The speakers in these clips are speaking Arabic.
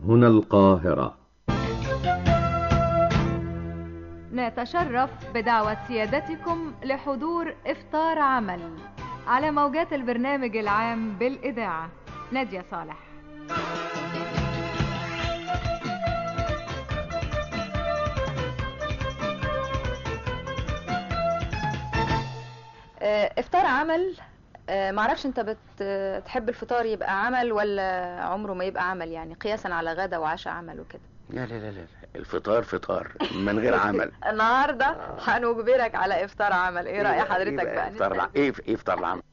هنا القاهرة. نتشرف بدعوة سيادتكم لحضور إفطار عمل على موجات البرنامج العام بالإذاعة. نادية صالح. إفطار عمل. معرفش انت بتحب الفطار يبقى عمل ولا عمره ما يبقى عمل، يعني قياسا على غدا وعشاء عمل وكده. لا لا لا لا، الفطار فطار من غير عمل. النهارده هنجبرك على افطار عمل. ايه رأي حضرتك بقى؟ ايه افطار العمل؟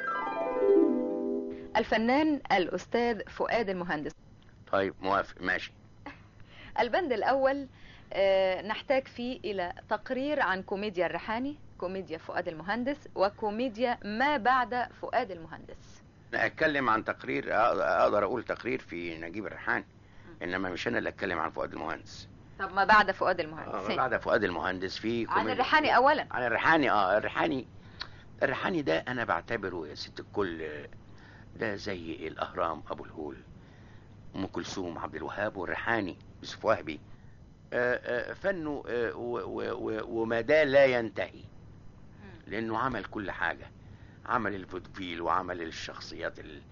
الفنان الأستاذ فؤاد المهندس. طيب موافق ماشي. البند الأول نحتاج فيه إلى تقرير عن كوميديا الريحاني، كوميديا فؤاد المهندس، وكوميديا ما بعد فؤاد المهندس. اتكلم عن تقرير، اقدر اقول تقرير في نجيب الريحاني، انما مش انا اللي اتكلم عن فؤاد المهندس. طب ما بعد فؤاد المهندس؟ ما بعد فؤاد المهندس في عن الريحاني اولا. عن الريحاني. الريحاني ده انا بعتبره يا ست الكل ده زي الاهرام، ابو الهول، ام كلثوم، عبد الوهاب، والريحاني يوسف وهبي. فنه ومدى لا ينتهي، لانه عمل كل حاجة. عمل الفودفيل، وعمل الشخصيات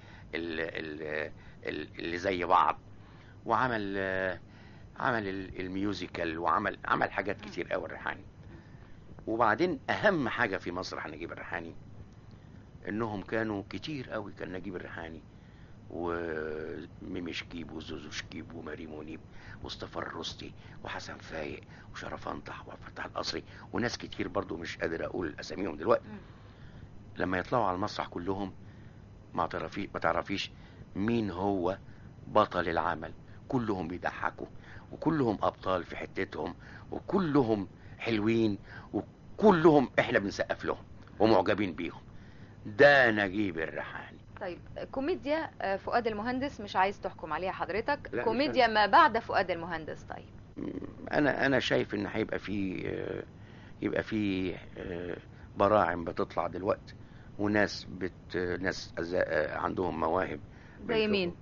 اللي زي بعض، وعمل الميوزيكال، عمل حاجات كتير قوي الريحاني. وبعدين اهم حاجة في مسرح نجيب الريحاني انهم كانوا كتير قوي. كان نجيب الريحاني وميمي شكيب وزوزو شكيب وماري منيب مصطفى الرستي وحسن فايق وشرف انطح وفتح القصري وناس كتير برضو مش قادر اقول اساميهم دلوقتي. لما يطلعوا على المسرح كلهم ما تعرفيش مين هو بطل العمل. كلهم بيضحكوا، وكلهم ابطال في حتتهم، وكلهم حلوين، وكلهم احنا بنسقف لهم ومعجبين بيهم. ده نجيب الريحاني. طيب كوميديا فؤاد المهندس مش عايز تحكم عليها حضرتك؟ كوميديا ما بعد فؤاد المهندس. طيب انا شايف ان هيبقى يبقى في براعم بتطلع دلوقتي، وناس ناس عندهم مواهب. زي مين؟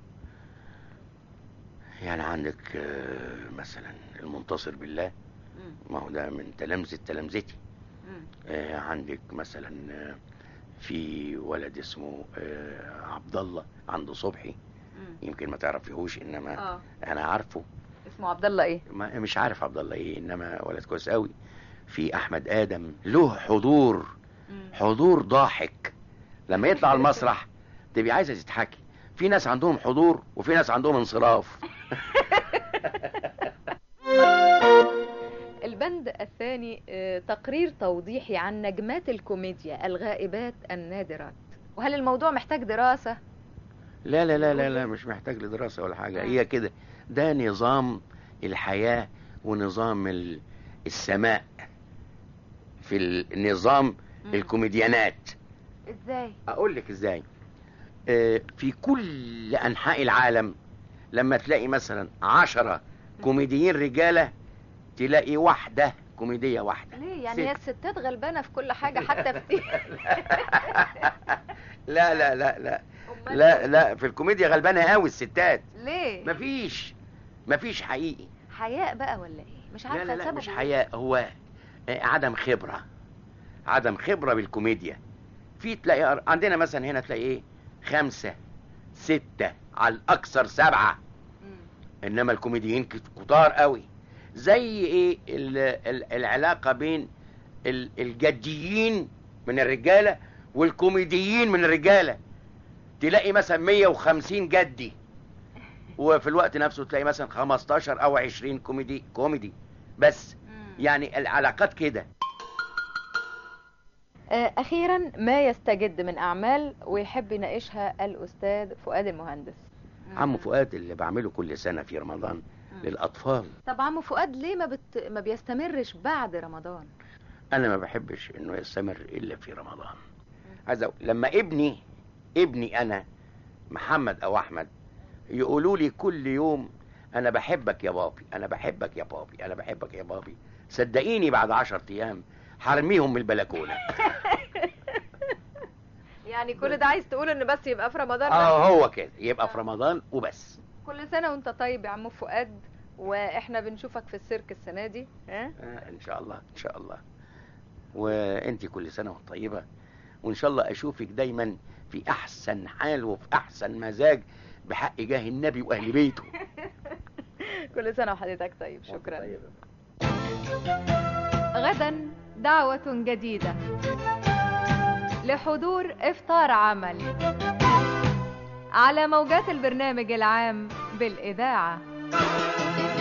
يعني عندك مثلا المنتصر بالله، ما هو ده من تلامذتي. عندك مثلا في ولد اسمه عبد الله عنده صبحي، يمكن ما تعرفيهوش انما انا عارفه. اسمه عبد الله ايه؟ مش عارف عبد الله ايه، انما ولد كويس قوي. في احمد ادم له حضور ضاحك. لما يطلع المسرح تبقي عايزه تضحكي. في ناس عندهم حضور وفي ناس عندهم انصراف. البند الثاني تقرير توضيحي عن نجمات الكوميديا الغائبات النادرات. وهل الموضوع محتاج دراسة؟ لا لا لا لا لا، مش محتاج لدراسة ولا حاجة. هي كده، ده نظام الحياة ونظام السماء في النظام. الكوميديانات ازاي؟ اقول لك ازاي. في كل انحاء العالم لما تلاقي مثلا 10 كوميديين رجالة تلاقي واحدة كوميدية واحدة. ليه يعني؟ هي الستات غلبانة في كل حاجة حتى في لا لا لا لا لا لا، في الكوميديا غلبانة قوي الستات. ليه؟ مفيش حقيقي. حياء بقى ولا ايه؟ مش عارفة. لا مش حياء، هو عدم خبرة بالكوميديا. في تلاقي عندنا مثلا هنا تلاقي ايه 5 6 على الاكثر 7، انما الكوميديين كتار قوي. زي ايه العلاقة بين الجديين من الرجالة والكوميديين من الرجالة. تلاقي مثلا 150 جدي، وفي الوقت نفسه تلاقي مثلا 15 او 20 كوميدي بس. يعني العلاقات كده. اخيرا ما يستجد من اعمال ويحب يناقشها الاستاذ فؤاد المهندس. عمو فؤاد اللي بعمله كل سنة في رمضان للاطفال. طب عمو فؤاد ليه ما بيستمرش بعد رمضان؟ انا ما بحبش انه يستمر الا في رمضان. لما ابني انا محمد او احمد يقولوا لي كل يوم انا بحبك يا بابي، انا بحبك يا بابي، انا بحبك يا بابي، صدقيني بعد 10 ايام هرميهم من البلكونه. يعني كل ده عايز تقول ان بس يبقى في رمضان؟ هو كده يبقى في رمضان وبس. كل سنة وانت طيب يا عم فؤاد، واحنا بنشوفك في السيرك السنة دي. ان شاء الله ان شاء الله. وانت كل سنة وانت طيبة، وان شاء الله اشوفك دايما في احسن حال وفي احسن مزاج بحق جاه النبي واهل بيته. كل سنة وحضرتك طيب. شكرا. طيب. غدا دعوة جديدة لحضور إفطار عمل على موجات البرنامج العام بالإذاعة.